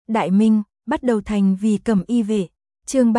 Đại Minh, bắt đầu thành vì Cẩm Y vệ. Chương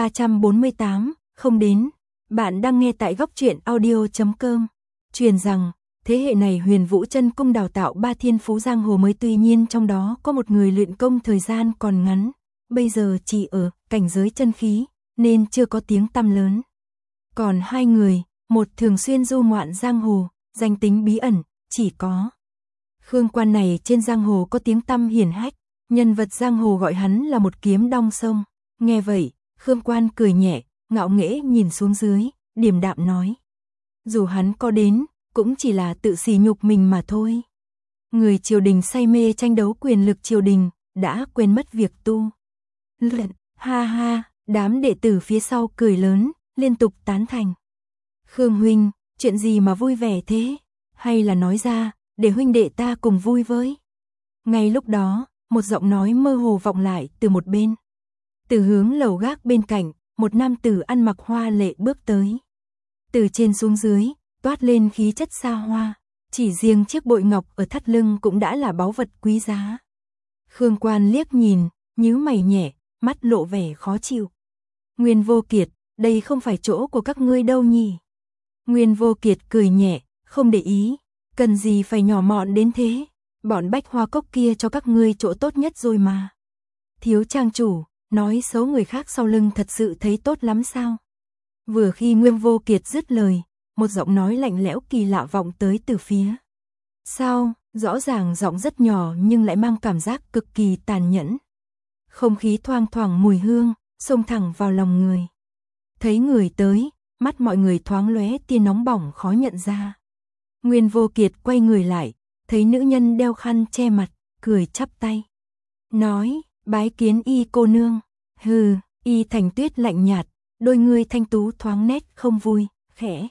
348, không đến. Bạn đang nghe tại góc truyện audio.com. Truyền rằng, thế hệ này Huyền Vũ Chân Cung đào tạo 3 thiên phú giang hồ mới, tuy nhiên trong đó có một người luyện công thời gian còn ngắn, bây giờ chỉ ở cảnh giới chân khí, nên chưa có tiếng tăm lớn. Còn 2 người, một thường xuyên du ngoạn giang hồ, danh tính bí ẩn, chỉ có Khương Quan này trên giang hồ có tiếng tăm hiển hách, nhân vật giang hồ gọi hắn là một kiếm đong sông. Nghe vậy, Khương Quan cười nhẹ, ngạo nghễ nhìn xuống dưới, điềm đạm nói: dù hắn có đến, cũng chỉ là tự sỉ nhục mình mà thôi. Người triều đình say mê tranh đấu quyền lực triều đình, đã quên mất việc tu luyện. Ha ha, đám đệ tử phía sau cười lớn, liên tục tán thành. Khương huynh, chuyện gì mà vui vẻ thế? Hay là nói ra, để huynh đệ ta cùng vui với. Ngay lúc đó, một giọng nói mơ hồ vọng lại từ một bên. Từ hướng lầu gác bên cạnh, một nam tử ăn mặc hoa lệ bước tới. Từ trên xuống dưới, toát lên khí chất xa hoa, chỉ riêng chiếc bội ngọc ở thắt lưng cũng đã là báu vật quý giá. Khương Quan liếc nhìn, nhíu mày nhẹ, mắt lộ vẻ khó chịu. Nguyên Vô Kiệt, đây không phải chỗ của các ngươi đâu nhỉ? Nguyên Vô Kiệt cười nhẹ, không để ý, cần gì phải nhỏ mọn đến thế, bọn Bách Hoa Cốc kia cho các ngươi chỗ tốt nhất rồi mà. Thiếu trang chủ, nói xấu người khác sau lưng thật sự thấy tốt lắm sao? Vừa khi Nguyên Vô Kiệt dứt lời, một giọng nói lạnh lẽo kỳ lạ vọng tới từ phía sau, rõ ràng giọng rất nhỏ nhưng lại mang cảm giác cực kỳ tàn nhẫn. Không khí thoang thoảng mùi hương, xông thẳng vào lòng người. Thấy người tới, mắt mọi người thoáng lóe tia nóng bỏng khó nhận ra. Nguyên Vô Kiệt quay người lại, thấy nữ nhân đeo khăn che mặt, cười chắp tay. Nói, bái kiến Y cô nương. Hừ, Y Thành Tuyết lạnh nhạt, đôi ngươi thanh tú thoáng nét không vui, khẽ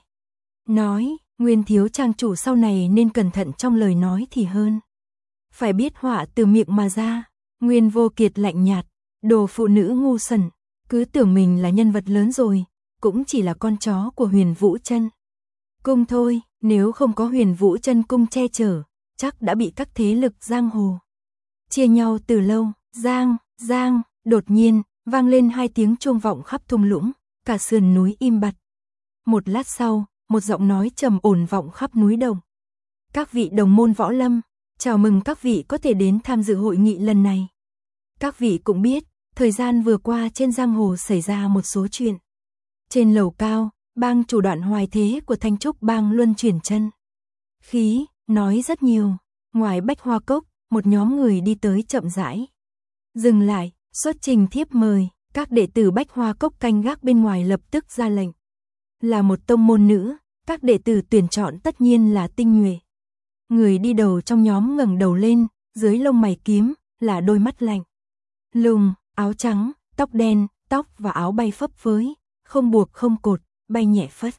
nói, Nguyên thiếu trang chủ sau này nên cẩn thận trong lời nói thì hơn. Phải biết họa từ miệng mà ra. Nguyên Vô Kiệt lạnh nhạt, đồ phụ nữ ngu xuẩn, cứ tưởng mình là nhân vật lớn rồi, cũng chỉ là con chó của Huyền Vũ Chân Cung thôi, nếu không có Huyền Vũ Chân Cung che chở, chắc đã bị các thế lực giang hồ chia nhau từ lâu. Giang, đột nhiên, vang lên 2 tiếng chuông vọng khắp thung lũng, cả sườn núi im bặt. Một lát sau, một giọng nói trầm ổn vọng khắp núi đồng. Các vị đồng môn võ lâm, chào mừng các vị có thể đến tham dự hội nghị lần này. Các vị cũng biết, thời gian vừa qua trên giang hồ xảy ra một số chuyện. Trên lầu cao, bang chủ Đoạn Hoài Thế của Thanh Trúc bang luân chuyển chân khí, nói rất nhiều. Ngoài Bách Hoa Cốc, một nhóm người đi tới chậm rãi dừng lại, xuất trình thiếp mời. Các đệ tử Bách Hoa Cốc canh gác bên ngoài lập tức ra lệnh. Là một tông môn nữ, các đệ tử tuyển chọn tất nhiên là tinh nhuệ. Người đi đầu trong nhóm ngẩng đầu lên, dưới lông mày kiếm là đôi mắt lạnh lùng, áo trắng, tóc đen, tóc và áo bay phấp phới, không buộc không cột, bay nhẹ phất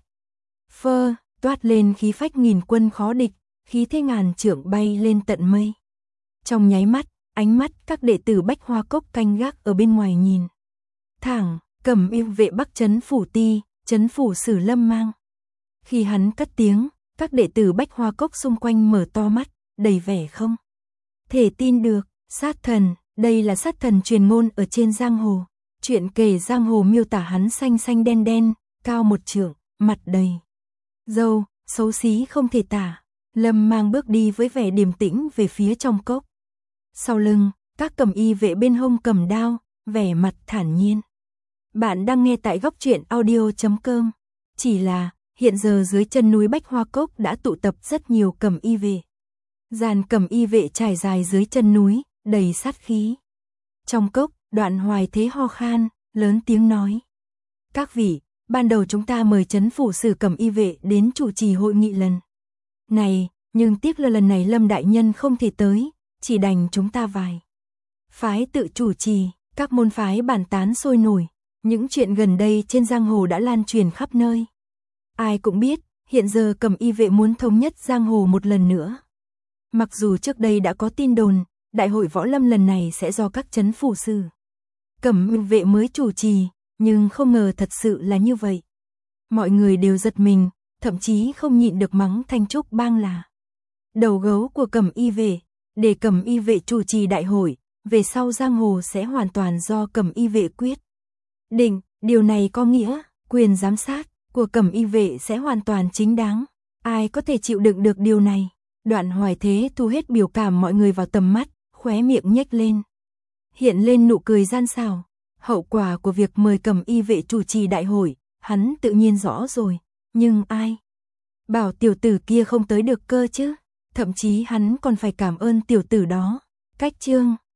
phơ, toát lên khí phách nghìn quân khó địch, khí thế ngàn trượng bay lên tận mây. Trong nháy mắt, ánh mắt các đệ tử Bách Hoa Cốc canh gác ở bên ngoài nhìn thẳng Cẩm Y vệ Bắc trấn phủ ti, trấn phủ Sử Lâm Mang. Khi hắn cất tiếng, các đệ tử Bách Hoa Cốc xung quanh mở to mắt, đầy vẻ không thể tin được. Sát thần, đây là sát thần truyền ngôn ở trên giang hồ. Chuyện kể giang hồ miêu tả hắn xanh xanh đen đen, cao 1 trượng, mặt đầy râu, xấu xí không thể tả. Lâm Mang bước đi với vẻ điềm tĩnh về phía trong cốc. Sau lưng, các Cẩm Y vệ bên hông cầm đao, vẻ mặt thản nhiên. Bạn đang nghe tại góc truyện audio.com. Chỉ là, hiện giờ dưới chân núi Bách Hoa Cốc đã tụ tập rất nhiều Cẩm Y vệ. Dàn Cẩm Y vệ trải dài dưới chân núi, đầy sát khí. Trong cốc, Đoạn Hoài Thế ho khan, lớn tiếng nói. Các vị, ban đầu chúng ta mời trấn phủ Sử Cẩm Y vệ đến chủ trì hội nghị lần này, nhưng tiếc là lần này Lâm đại nhân không thể tới, chỉ đành chúng ta vài phái tự chủ trì. Các môn phái bàn tán sôi nổi, những chuyện gần đây trên giang hồ đã lan truyền khắp nơi. Ai cũng biết, hiện giờ Cẩm Y vệ muốn thống nhất giang hồ một lần nữa. Mặc dù trước đây đã có tin đồn, đại hội võ lâm lần này sẽ do các trấn phủ Sử Cẩm Y vệ mới chủ trì, nhưng không ngờ thật sự là như vậy. Mọi người đều giật mình, thậm chí không nhịn được mắng Thanh Trúc bang là đầu gấu của Cẩm Y vệ, để Cẩm Y vệ chủ trì đại hội, về sau giang hồ sẽ hoàn toàn do Cẩm Y vệ quyết định, điều này có nghĩa, quyền giám sát của Cẩm Y vệ sẽ hoàn toàn chính đáng. Ai có thể chịu đựng được điều này? Đoạn Hoài Thế thu hết biểu cảm mọi người vào tầm mắt, khóe miệng nhếch lên. Hiện lên nụ cười gian xảo. Hậu quả của việc mời Cẩm Y vệ chủ trì đại hội, hắn tự nhiên rõ rồi. Nhưng ai bảo tiểu tử kia không tới được cơ chứ? Thậm chí hắn còn phải cảm ơn tiểu tử đó. Cách chương